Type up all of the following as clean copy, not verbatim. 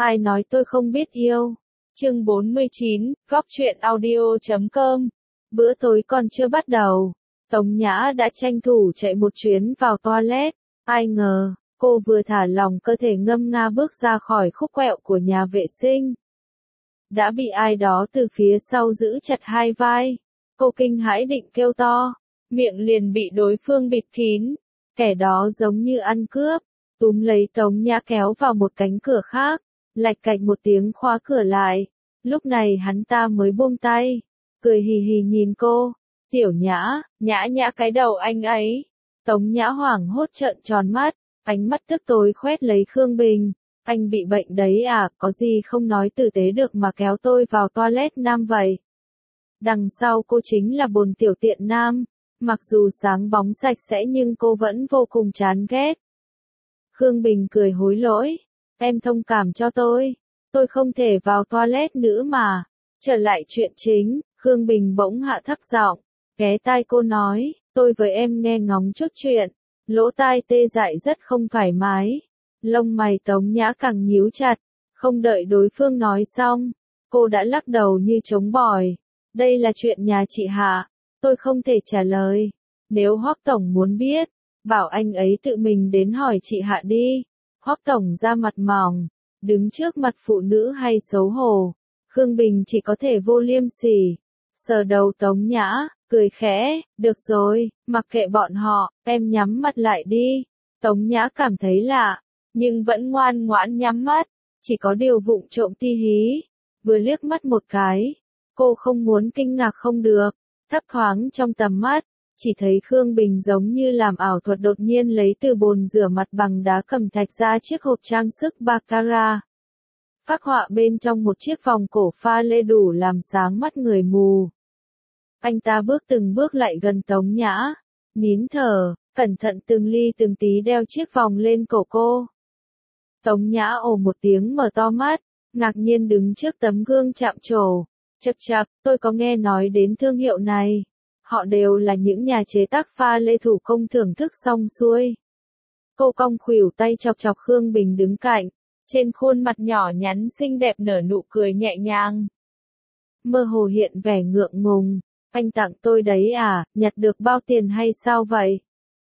Ai nói tôi không biết yêu? Chương 49, Góc truyện audio.com. Bữa tối còn chưa bắt đầu, Tống Nhã đã tranh thủ chạy một chuyến vào toilet. Ai ngờ, cô vừa thả lỏng cơ thể ngâm nga bước ra khỏi khúc quẹo của nhà vệ sinh, đã bị ai đó từ phía sau giữ chặt hai vai. Cô kinh hãi định kêu to, miệng liền bị đối phương bịt kín. Kẻ đó giống như ăn cướp, túm lấy Tống Nhã kéo vào một cánh cửa khác, lạch cạch một tiếng khóa cửa lại. Lúc này hắn ta mới buông tay, cười hì hì nhìn cô. Tiểu Nhã, Nhã Nhã cái đầu anh ấy. Tống Nhã hoảng hốt trợn tròn mắt, ánh mắt tức tối khoét lấy Khương Bình. Anh bị bệnh đấy à, có gì không nói tử tế được mà kéo tôi vào toilet nam vậy. Đằng sau cô chính là bồn tiểu tiện nam, mặc dù sáng bóng sạch sẽ nhưng cô vẫn vô cùng chán ghét. Khương Bình cười hối lỗi, em thông cảm cho tôi không thể vào toilet nữa mà. Trở lại chuyện chính, Khương Bình bỗng hạ thấp giọng, ghé tai cô nói, tôi với em nghe ngóng chút chuyện. Lỗ tai tê dại rất không thoải mái. Lông mày Tống Nhã càng nhíu chặt, không đợi đối phương nói xong, cô đã lắc đầu như trống bỏi. Đây là chuyện nhà chị Hạ, tôi không thể trả lời. Nếu Hoắc Tổng muốn biết, bảo anh ấy tự mình đến hỏi chị Hạ đi. Hoắc Tổng ra mặt mỏng, đứng trước mặt phụ nữ hay xấu hổ. Khương Bình chỉ có thể vô liêm sỉ, sờ đầu Tống Nhã, cười khẽ, được rồi, mặc kệ bọn họ, em nhắm mắt lại đi. Tống Nhã cảm thấy lạ, nhưng vẫn ngoan ngoãn nhắm mắt, chỉ có điều vụng trộm ti hí. Vừa liếc mắt một cái, cô không muốn kinh ngạc không được, thấp thoáng trong tầm mắt, chỉ thấy Khương Bình giống như làm ảo thuật đột nhiên lấy từ bồn rửa mặt bằng đá cẩm thạch ra chiếc hộp trang sức baccarat. Phác họa bên trong một chiếc vòng cổ pha lê đủ làm sáng mắt người mù. Anh ta bước từng bước lại gần Tống Nhã, nín thở, cẩn thận từng ly từng tí đeo chiếc vòng lên cổ cô. Tống Nhã ồ một tiếng mở to mắt, ngạc nhiên đứng trước tấm gương chạm trổ. Chậc chậc, tôi có nghe nói đến thương hiệu này. Họ đều là những nhà chế tác pha lê thủ công thưởng thức xong xuôi. Cô cong khuỷu tay chọc chọc Khương Bình đứng cạnh, trên khuôn mặt nhỏ nhắn xinh đẹp nở nụ cười nhẹ nhàng. Mơ hồ hiện vẻ ngượng ngùng, anh tặng tôi đấy à, nhặt được bao tiền hay sao vậy?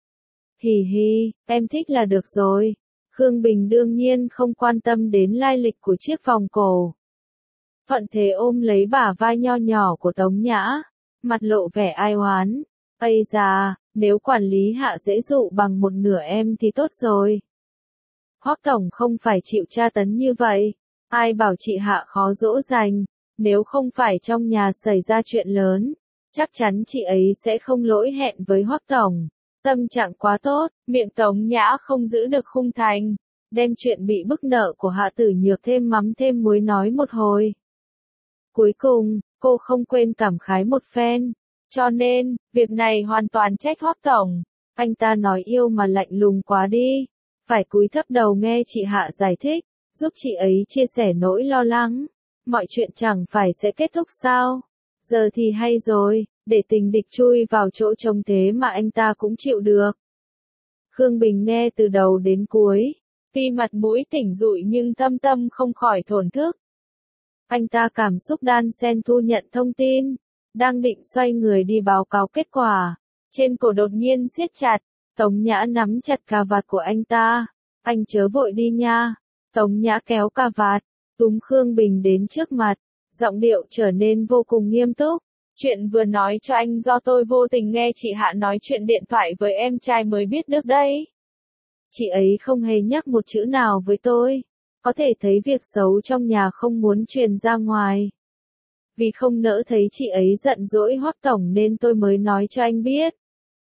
Hì hì, em thích là được rồi. Khương Bình đương nhiên không quan tâm đến lai lịch của chiếc vòng cổ. Thuận thế ôm lấy bả vai nho nhỏ của Tống Nhã, mặt lộ vẻ ai oán. Ây da, nếu quản lý Hạ dễ dụ bằng một nửa em thì tốt rồi. Hoắc Tổng không phải chịu tra tấn như vậy. Ai bảo chị Hạ khó dỗ dành, nếu không phải trong nhà xảy ra chuyện lớn, chắc chắn chị ấy sẽ không lỗi hẹn với Hoắc Tổng. Tâm trạng quá tốt, miệng Tống Nhã không giữ được khung thành, đem chuyện bị bức nợ của Hạ Tử Nhược thêm mắm thêm muối nói một hồi. Cuối cùng, cô không quên cảm khái một phen, cho nên, việc này hoàn toàn trách Hoắc Tổng. Anh ta nói yêu mà lạnh lùng quá đi, phải cúi thấp đầu nghe chị Hạ giải thích, giúp chị ấy chia sẻ nỗi lo lắng. Mọi chuyện chẳng phải sẽ kết thúc sao? Giờ thì hay rồi, để tình địch chui vào chỗ trống thế mà anh ta cũng chịu được. Khương Bình nghe từ đầu đến cuối, tuy mặt mũi tỉnh rụi nhưng thâm tâm không khỏi thổn thức. Anh ta cảm xúc đan xen thu nhận thông tin, đang định xoay người đi báo cáo kết quả, trên cổ đột nhiên siết chặt. Tống Nhã nắm chặt cà vạt của anh ta, anh chớ vội đi nha. Tống Nhã kéo cà vạt, túm Khương Bình đến trước mặt, giọng điệu trở nên vô cùng nghiêm túc. Chuyện vừa nói cho anh do tôi vô tình nghe chị Hạ nói chuyện điện thoại với em trai mới biết được đấy. Chị ấy không hề nhắc một chữ nào với tôi, có thể thấy việc xấu trong nhà không muốn truyền ra ngoài. Vì không nỡ thấy chị ấy giận dỗi Hoắc Tổng nên tôi mới nói cho anh biết.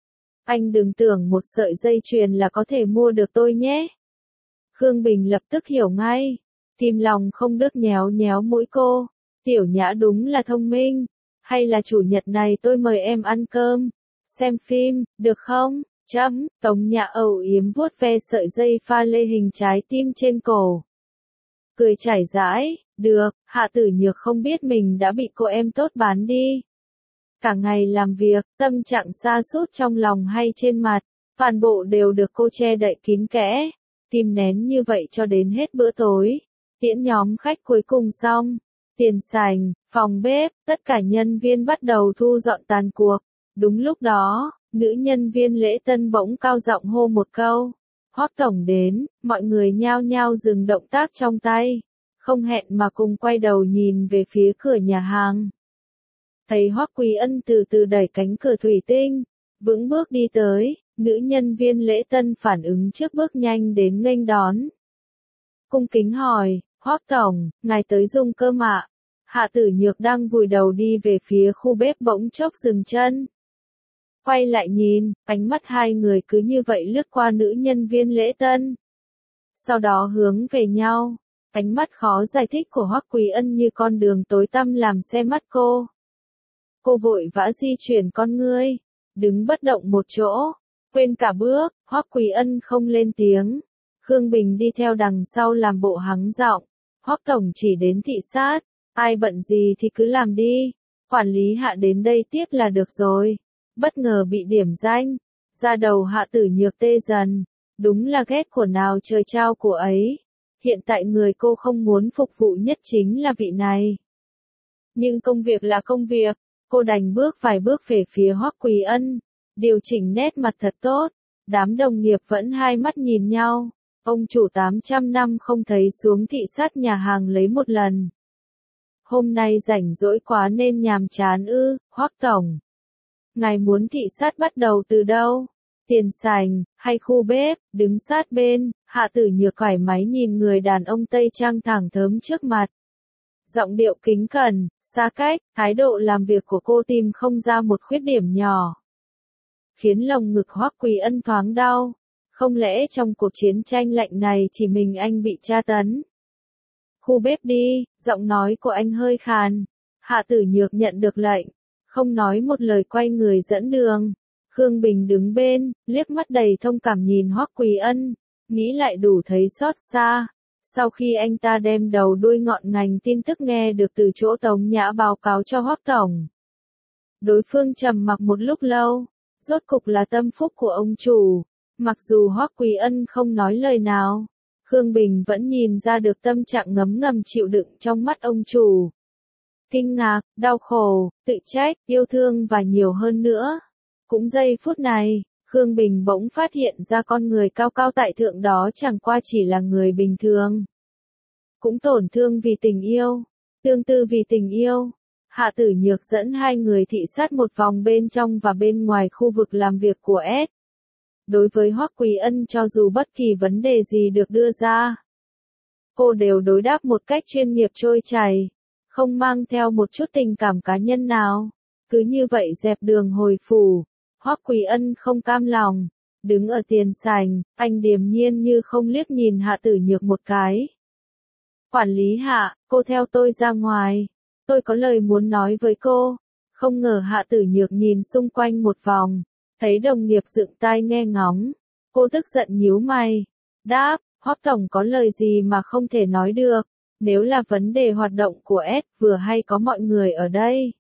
Anh đừng tưởng một sợi dây chuyền là có thể mua được tôi nhé. Khương Bình lập tức hiểu ngay, tim lòng không đứt nhéo nhéo mũi cô. Tiểu Nhã đúng là thông minh. Hay là chủ nhật này tôi mời em ăn cơm, xem phim, được không? Tống Nhã âu yếm vuốt ve sợi dây pha lê hình trái tim trên cổ. Cười chảy rãi, được, Hạ Tử Nhược không biết mình đã bị cô em tốt bán đi. Cả ngày làm việc, tâm trạng sa sút trong lòng hay trên mặt, toàn bộ đều được cô che đậy kín kẽ. Tim nén như vậy cho đến hết bữa tối. Tiễn nhóm khách cuối cùng xong, tiền sảnh, phòng bếp, tất cả nhân viên bắt đầu thu dọn tàn cuộc. Đúng lúc đó, nữ nhân viên lễ tân bỗng cao giọng hô một câu. Hoắc tổng đến, mọi người nhao nhao dừng động tác trong tay, không hẹn mà cùng quay đầu nhìn về phía cửa nhà hàng. Thấy Hoắc Quý Ân từ từ đẩy cánh cửa thủy tinh, vững bước đi tới, nữ nhân viên lễ tân phản ứng trước bước nhanh đến nghênh đón. Cung kính hỏi, Hoắc tổng, ngài tới dùng cơm ạ? Hạ Tử Nhược đang vùi đầu đi về phía khu bếp bỗng chốc dừng chân. Quay lại nhìn, ánh mắt hai người cứ như vậy lướt qua nữ nhân viên lễ tân. Sau đó hướng về nhau, ánh mắt khó giải thích của Hoắc Quý Ân như con đường tối tăm làm xe mắt cô. Cô vội vã di chuyển con ngươi, đứng bất động một chỗ, quên cả bước, Hoắc Quý Ân không lên tiếng. Khương Bình đi theo đằng sau làm bộ hắng giọng, Hoắc tổng chỉ đến thị sát, ai bận gì thì cứ làm đi, quản lý Hạ đến đây tiếp là được rồi. Bất ngờ bị điểm danh, da đầu Hạ Tử Nhược tê dần, đúng là ghét của nào trời trao của ấy. Hiện tại người cô không muốn phục vụ nhất chính là vị này. Nhưng công việc là công việc, cô đành bước vài bước về phía Hoắc Quý Ân, điều chỉnh nét mặt thật tốt. Đám đồng nghiệp vẫn hai mắt nhìn nhau, ông chủ 800 năm không thấy xuống thị sát nhà hàng lấy một lần. Hôm nay rảnh rỗi quá nên nhàm chán ư, Hoắc tổng. Ngài muốn thị sát bắt đầu từ đâu? Tiền sảnh, hay khu bếp? Đứng sát bên, Hạ Tử Nhược thoải mái nhìn người đàn ông Tây Trang thẳng thớm trước mặt. Giọng điệu kính cẩn, xa cách, thái độ làm việc của cô tìm không ra một khuyết điểm nhỏ. Khiến lồng ngực Hoắc Quý Ân thoáng đau. Không lẽ trong cuộc chiến tranh lạnh này chỉ mình anh bị tra tấn? Khu bếp đi, giọng nói của anh hơi khàn. Hạ Tử Nhược nhận được lệnh, không nói một lời quay người dẫn đường. Khương Bình đứng bên, liếc mắt đầy thông cảm nhìn Hoắc Quý Ân, nghĩ lại đủ thấy xót xa. Sau khi anh ta đem đầu đuôi ngọn ngành tin tức nghe được từ chỗ Tống Nhã báo cáo cho Hoắc tổng. Đối phương trầm mặc một lúc lâu, rốt cục là tâm phúc của ông chủ. Mặc dù Hoắc Quý Ân không nói lời nào, Khương Bình vẫn nhìn ra được tâm trạng ngấm ngầm chịu đựng trong mắt ông chủ. Kinh ngạc, đau khổ, tự trách, yêu thương và nhiều hơn nữa. Cũng giây phút này, Khương Bình bỗng phát hiện ra con người cao cao tại thượng đó chẳng qua chỉ là người bình thường. Cũng tổn thương vì tình yêu, tương tư vì tình yêu. Hạ Tử Nhược dẫn hai người thị sát một vòng bên trong và bên ngoài khu vực làm việc của S. Đối với Hoắc Quý Ân cho dù bất kỳ vấn đề gì được đưa ra, cô đều đối đáp một cách chuyên nghiệp trôi chảy, không mang theo một chút tình cảm cá nhân nào. Cứ như vậy dẹp đường hồi phủ. Hoắc Quý Ân không cam lòng, đứng ở tiền sảnh, anh điềm nhiên như không liếc nhìn Hạ Tử Nhược một cái. Quản lý Hạ, cô theo tôi ra ngoài, tôi có lời muốn nói với cô. Không ngờ Hạ Tử Nhược nhìn xung quanh một vòng, thấy đồng nghiệp dựng tai nghe ngóng. Cô tức giận nhíu mày, đáp, Hoắc tổng có lời gì mà không thể nói được, nếu là vấn đề hoạt động của S vừa hay có mọi người ở đây.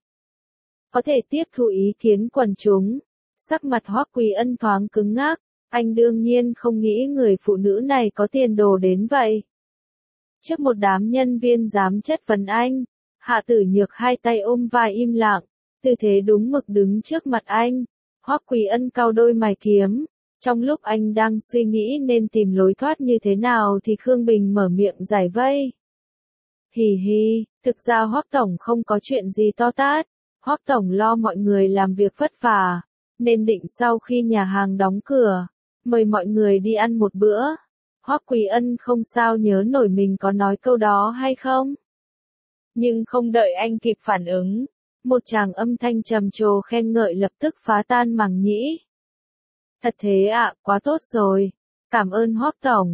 Có thể tiếp thu ý kiến quần chúng. Sắc mặt Hoắc Quý Ân thoáng cứng ngắc, anh đương nhiên không nghĩ người phụ nữ này có tiền đồ đến vậy. Trước một đám nhân viên dám chất vấn anh, Hạ Tử Nhược hai tay ôm vai im lặng, tư thế đúng mực đứng trước mặt anh. Hoắc Quý Ân cau đôi mày kiếm, trong lúc anh đang suy nghĩ nên tìm lối thoát như thế nào thì Khương Bình mở miệng giải vây. Hì hì, thực ra Hoắc tổng không có chuyện gì to tát, Hoắc tổng lo mọi người làm việc vất vả, nên định sau khi nhà hàng đóng cửa, mời mọi người đi ăn một bữa. Hoắc Quý Ân không sao nhớ nổi mình có nói câu đó hay không. Nhưng không đợi anh kịp phản ứng, một tràng âm thanh trầm trồ khen ngợi lập tức phá tan màng nhĩ. Thật thế ạ, quá tốt rồi. Cảm ơn Hoắc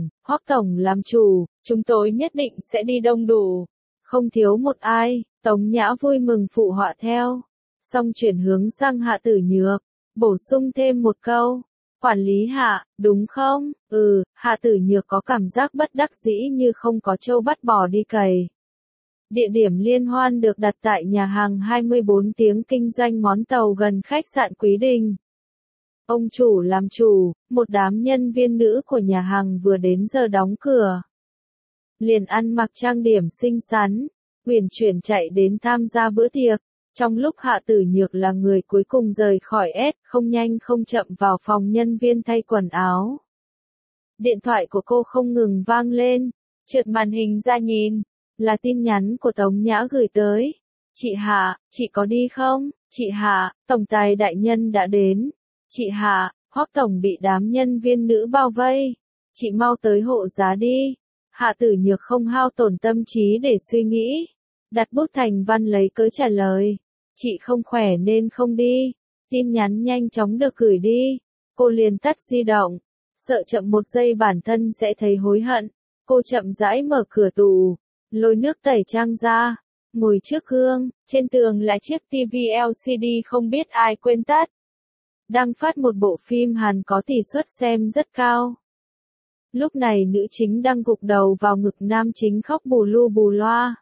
tổng làm chủ, chúng tôi nhất định sẽ đi đông đủ, không thiếu một ai. Tống Nhã vui mừng phụ họa theo, xong chuyển hướng sang Hạ Tử Nhược, bổ sung thêm một câu. Quản lý Hạ, đúng không? Hạ Tử Nhược có cảm giác bất đắc dĩ như không có trâu bắt bò đi cày. Địa điểm liên hoan được đặt tại nhà hàng 24 tiếng kinh doanh món tàu gần khách sạn Quý Đình. Ông chủ làm chủ, một đám nhân viên nữ của nhà hàng vừa đến giờ đóng cửa. liền ăn mặc trang điểm xinh xắn, uyển chuyển chạy đến tham gia bữa tiệc. Trong lúc Hạ Tử Nhược là người cuối cùng rời khỏi S, không nhanh không chậm vào phòng nhân viên thay quần áo. Điện thoại của cô không ngừng vang lên, trượt màn hình ra nhìn, là tin nhắn của Tống Nhã gửi tới. Chị Hạ, chị có đi không? Chị Hạ, tổng tài đại nhân đã đến. Chị Hạ, Hoắc tổng bị đám nhân viên nữ bao vây. Chị mau tới hộ giá đi. Hạ Tử Nhược không hao tổn tâm trí để suy nghĩ. Đặt bút thành văn lấy cớ trả lời. Chị không khỏe nên không đi. Tin nhắn nhanh chóng được gửi đi. Cô liền tắt di động. Sợ chậm một giây bản thân sẽ thấy hối hận. Cô chậm rãi mở cửa tủ. Lôi nước tẩy trang ra. Ngồi trước gương. Trên tường là chiếc TV LCD không biết ai quên tắt. Đang phát một bộ phim Hàn có tỷ suất xem rất cao. Lúc này nữ chính đang gục đầu vào ngực nam chính khóc bù lu bù loa.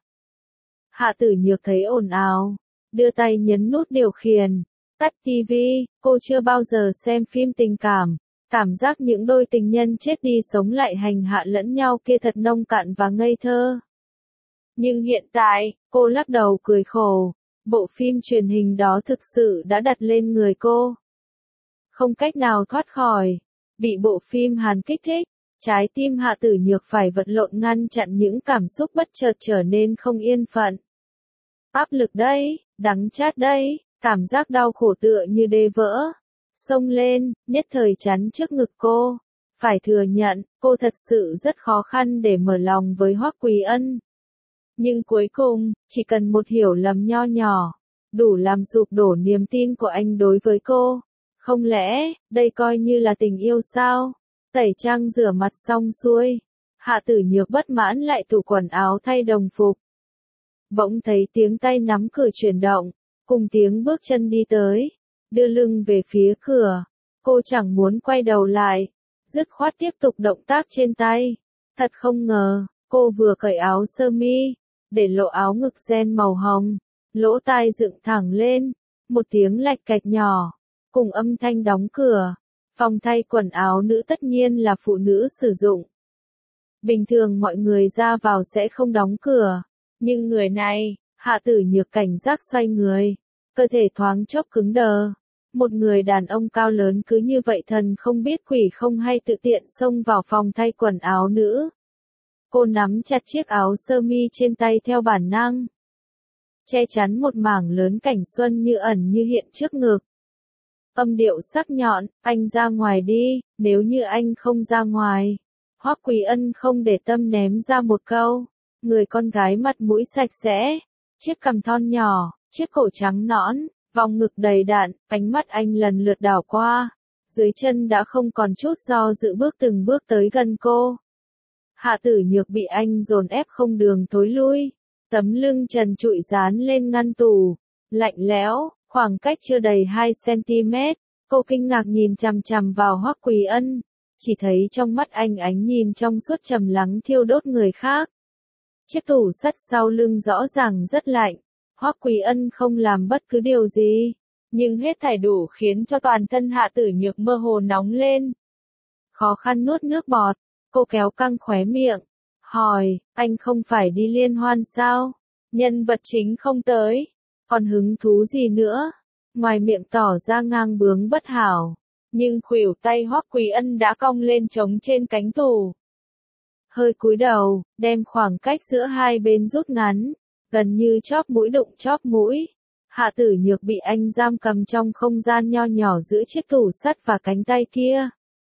Hạ Tử Nhược thấy ồn ào, đưa tay nhấn nút điều khiển, tắt TV. Cô chưa bao giờ xem phim tình cảm, cảm giác những đôi tình nhân chết đi sống lại hành hạ lẫn nhau kia thật nông cạn và ngây thơ. Nhưng hiện tại, cô lắc đầu cười khổ, bộ phim truyền hình đó thực sự đã đặt lên người cô. Không cách nào thoát khỏi, bị bộ phim Hàn kích thích. Trái tim Hạ Tử Nhược phải vật lộn ngăn chặn những cảm xúc bất chợt trở nên không yên phận. Áp lực đây, đắng chát đây, cảm giác đau khổ tựa như đê vỡ. Xông lên, nhất thời chắn trước ngực cô. Phải thừa nhận, cô thật sự rất khó khăn để mở lòng với Hoắc Quý Ân. Nhưng cuối cùng, chỉ cần một hiểu lầm nho nhỏ, đủ làm sụp đổ niềm tin của anh đối với cô. Không lẽ, đây coi như là tình yêu sao? Tẩy trang rửa mặt xong xuôi, Hạ Tử Nhược bất mãn lại tủ quần áo thay đồng phục. Bỗng thấy tiếng tay nắm cửa chuyển động, cùng tiếng bước chân đi tới, đưa lưng về phía cửa. Cô chẳng muốn quay đầu lại, dứt khoát tiếp tục động tác trên tay. Thật không ngờ, cô vừa cởi áo sơ mi, để lộ áo ngực ren màu hồng, lỗ tai dựng thẳng lên, một tiếng lạch cạch nhỏ, cùng âm thanh đóng cửa. Phòng thay quần áo nữ tất nhiên là phụ nữ sử dụng. Bình thường mọi người ra vào sẽ không đóng cửa, nhưng người này, Hạ Tử Nhược cảnh giác xoay người, cơ thể thoáng chốc cứng đờ. Một người đàn ông cao lớn cứ như vậy thần không biết quỷ không hay tự tiện xông vào phòng thay quần áo nữ. Cô nắm chặt chiếc áo sơ mi trên tay theo bản năng, che chắn một mảng lớn cảnh xuân như ẩn như hiện trước ngực. Âm điệu sắc nhọn, anh ra ngoài đi, nếu như anh không ra ngoài. Hoắc Quý Ân không để tâm ném ra một câu. Người con gái mặt mũi sạch sẽ, chiếc cằm thon nhỏ, chiếc cổ trắng nõn, vòng ngực đầy đặn, ánh mắt anh lần lượt đảo qua. Dưới chân đã không còn chút do dự bước từng bước tới gần cô. Hạ Tử Nhược bị anh dồn ép không đường thối lui. Tấm lưng trần trụi dán lên ngăn tủ, lạnh lẽo. Khoảng cách chưa đầy 2 cm, cô kinh ngạc nhìn chằm chằm vào Hoắc Quý Ân, chỉ thấy trong mắt anh ánh nhìn trong suốt trầm lắng thiêu đốt người khác. Chiếc tủ sắt sau lưng rõ ràng rất lạnh, Hoắc Quý Ân không làm bất cứ điều gì, nhưng hết thảy đủ khiến cho toàn thân Hạ Tử Nhược mơ hồ nóng lên. Khó khăn nuốt nước bọt, cô kéo căng khóe miệng, hỏi, anh không phải đi liên hoan sao? Nhân vật chính không tới. Còn hứng thú gì nữa? Ngoài miệng tỏ ra ngang bướng bất hảo, nhưng khuỷu tay Hoắc Quý Ân đã cong lên trống trên cánh tủ. Hơi cúi đầu, đem khoảng cách giữa hai bên rút ngắn, gần như chóp mũi đụng chóp mũi. Hạ Tử Nhược bị anh giam cầm trong không gian nho nhỏ giữa chiếc tủ sắt và cánh tay kia.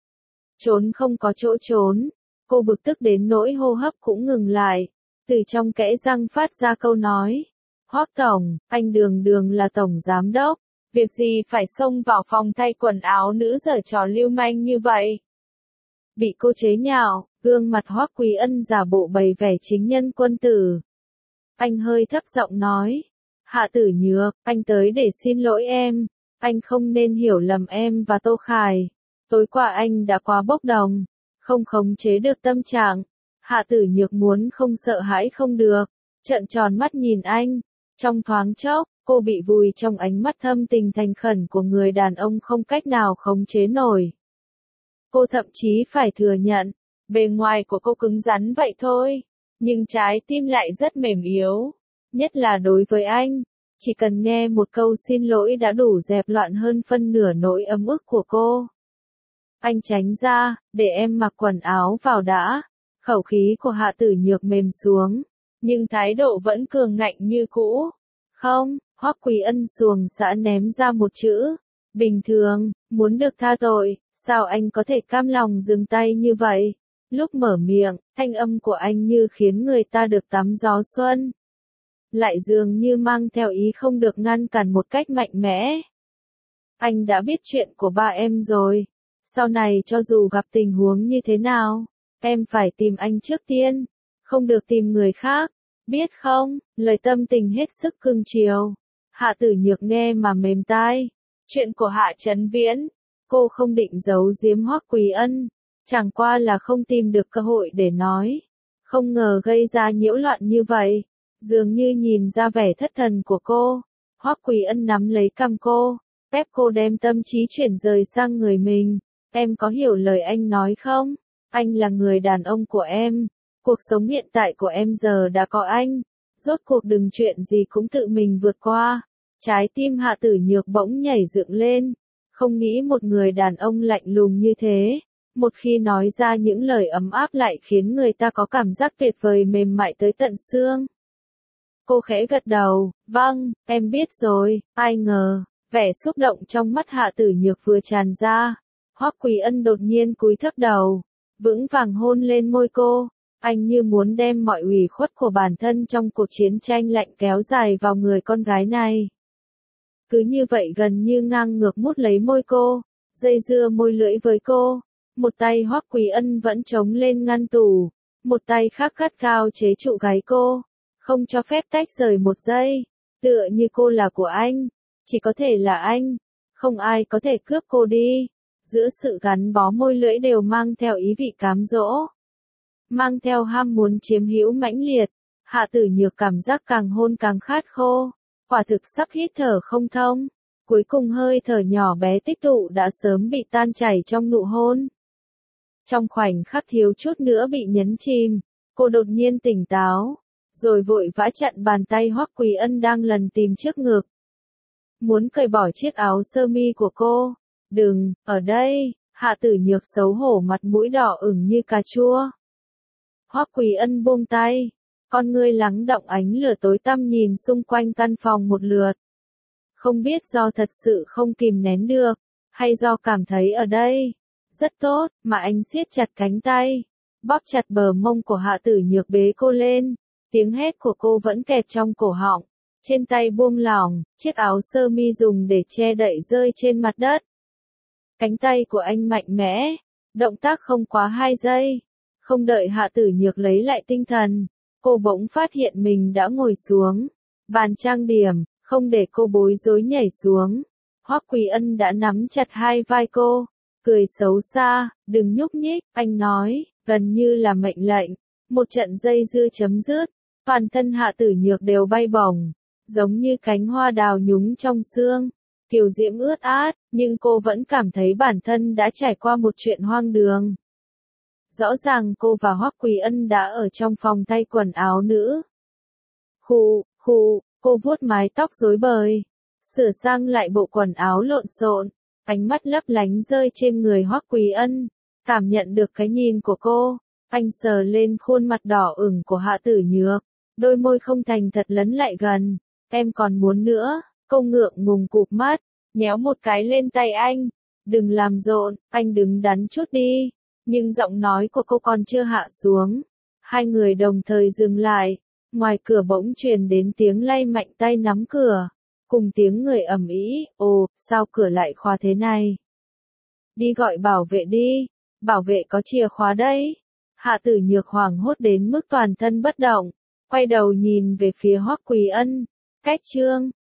Trốn không có chỗ trốn, cô bực tức đến nỗi hô hấp cũng ngừng lại, từ trong kẽ răng phát ra câu nói. Hoắc tổng, anh đường đường là tổng giám đốc, việc gì phải xông vào phòng thay quần áo nữ giở trò lưu manh như vậy? Bị cô chế nhạo, gương mặt Hoắc Quý Ân giả bộ bày vẻ chính nhân quân tử. Anh hơi thấp giọng nói, Hạ Tử Nhược, anh tới để xin lỗi em, anh không nên hiểu lầm em và Tô Khải. Tối qua anh đã quá bốc đồng, không khống chế được tâm trạng. Hạ Tử Nhược muốn không sợ hãi không được, trợn tròn mắt nhìn anh. Trong thoáng chốc, cô bị vùi trong ánh mắt thâm tình thành khẩn của người đàn ông không cách nào khống chế nổi. Cô thậm chí phải thừa nhận, bề ngoài của cô cứng rắn vậy thôi, nhưng trái tim lại rất mềm yếu. Nhất là đối với anh, chỉ cần nghe một câu xin lỗi đã đủ dẹp loạn hơn phân nửa nỗi ấm ức của cô. Anh tránh ra, để em mặc quần áo vào đã. Khẩu khí của Hạ Tử Nhược mềm xuống, nhưng thái độ vẫn cường ngạnh như cũ. Không, Hoắc Quý Ân xuồng xã ném ra một chữ. Bình thường, muốn được tha tội, sao anh có thể cam lòng dừng tay như vậy? Lúc mở miệng, thanh âm của anh như khiến người ta được tắm gió xuân. Lại dường như mang theo ý không được ngăn cản một cách mạnh mẽ. Anh đã biết chuyện của ba em rồi. Sau này cho dù gặp tình huống như thế nào, em phải tìm anh trước tiên, không được tìm người khác, biết không? Lời tâm tình hết sức cưng chiều. Hạ Tử Nhược nghe mà mềm tai. Chuyện của Hạ Chấn Viễn, cô không định giấu giếm Hoắc Quý Ân, chẳng qua là không tìm được cơ hội để nói. Không ngờ gây ra nhiễu loạn như vậy, dường như nhìn ra vẻ thất thần của cô. Hoắc Quý Ân nắm lấy cằm cô, ép cô đem tâm trí chuyển rời sang người mình. Em có hiểu lời anh nói không? Anh là người đàn ông của em. Cuộc sống hiện tại của em giờ đã có anh. Rốt cuộc đừng chuyện gì cũng tự mình vượt qua. Trái tim Hạ Tử Nhược bỗng nhảy dựng lên. Không nghĩ một người đàn ông lạnh lùng như thế. Một khi nói ra những lời ấm áp lại khiến người ta có cảm giác tuyệt vời mềm mại tới tận xương. Cô khẽ gật đầu, vâng, em biết rồi. Ai ngờ, vẻ xúc động trong mắt Hạ Tử Nhược vừa tràn ra. Hoắc Quý Ân đột nhiên cúi thấp đầu, vững vàng hôn lên môi cô. Anh như muốn đem mọi ủy khuất của bản thân trong cuộc chiến tranh lạnh kéo dài vào người con gái này. Cứ như vậy gần như ngang ngược mút lấy môi cô, dây dưa môi lưỡi với cô. Một tay Hoắc Quý Ân vẫn chống lên ngăn tủ, một tay khác gắt gao chế trụ gáy cô, không cho phép tách rời một giây. Tựa như cô là của anh, chỉ có thể là anh, không ai có thể cướp cô đi. Giữa sự gắn bó môi lưỡi đều mang theo ý vị cám dỗ, mang theo ham muốn chiếm hữu mãnh liệt. Hạ Tử Nhược cảm giác càng hôn càng khát khô, quả thực sắp hít thở không thông. Cuối cùng hơi thở nhỏ bé tích tụ đã sớm bị tan chảy trong nụ hôn. Trong khoảnh khắc thiếu chút nữa bị nhấn chìm, cô đột nhiên tỉnh táo, rồi vội vã chặn bàn tay Hoắc Quý Ân đang lần tìm trước ngực. Muốn cởi bỏ chiếc áo sơ mi của cô. Đừng, ở đây. Hạ Tử Nhược xấu hổ mặt mũi đỏ ửng như cà chua. Hoắc Quý Ân buông tay, con ngươi lắng đọng ánh lửa tối tăm nhìn xung quanh căn phòng một lượt. Không biết do thật sự không kìm nén được, hay do cảm thấy ở đây rất tốt, mà anh siết chặt cánh tay, bóp chặt bờ mông của Hạ Tử Nhược bế cô lên. Tiếng hét của cô vẫn kẹt trong cổ họng, trên tay buông lỏng, chiếc áo sơ mi dùng để che đậy rơi trên mặt đất. Cánh tay của anh mạnh mẽ, động tác không quá 2 giây. Không đợi Hạ Tử Nhược lấy lại tinh thần, cô bỗng phát hiện mình đã ngồi xuống bàn trang điểm, không để cô bối rối nhảy xuống. Hoắc Quý Ân đã nắm chặt hai vai cô, cười xấu xa, đừng nhúc nhích, anh nói, gần như là mệnh lệnh. Một trận dây dưa chấm dứt, toàn thân Hạ Tử Nhược đều bay bổng, giống như cánh hoa đào nhúng trong sương. Kiều diễm ướt át, nhưng cô vẫn cảm thấy bản thân đã trải qua một chuyện hoang đường. Rõ ràng cô và Hoắc Quý Ân đã ở trong phòng thay quần áo nữ. Cô vuốt mái tóc rối bời, sửa sang lại bộ quần áo lộn xộn, ánh mắt lấp lánh rơi trên người Hoắc Quý Ân, cảm nhận được cái nhìn của cô. Anh sờ lên khuôn mặt đỏ ửng của Hạ Tử Nhược, đôi môi không thành thật lấn lại gần. Em còn muốn nữa. Cô ngượng ngùng cụp mắt, nhéo một cái lên tay anh. Đừng làm rộn, anh đứng đắn chút đi. Nhưng giọng nói của cô còn chưa hạ xuống. Hai người đồng thời dừng lại. Ngoài cửa bỗng truyền đến tiếng lay mạnh tay nắm cửa. Cùng tiếng người ầm ĩ, ồ, sao cửa lại khóa thế này? Đi gọi bảo vệ đi, bảo vệ có chìa khóa đấy. Hạ Tử Nhược hoảng hốt đến mức toàn thân bất động. Quay đầu nhìn về phía Hoắc Quý Ân. Cách chương